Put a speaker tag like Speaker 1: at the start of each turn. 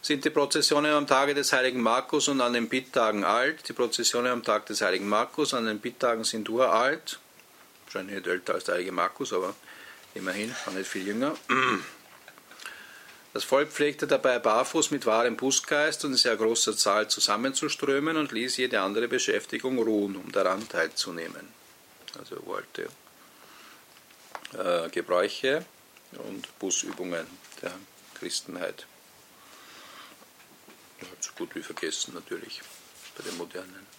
Speaker 1: sind die Prozessionen am Tage des heiligen Markus und an den Bitttagen alt. Die Prozessionen am Tag des heiligen Markus, an den Bitttagen sind uralt. Wahrscheinlich nicht älter als der heilige Markus, aber immerhin, auch nicht viel jünger. Das Volk pflegte dabei barfuß mit wahrem Bußgeist und in sehr großer Zahl zusammenzuströmen und ließ jede andere Beschäftigung ruhen, um daran teilzunehmen. Also uralte Gebräuche und Bußübungen der Christenheit. Ja, so gut wie vergessen natürlich bei den Modernen.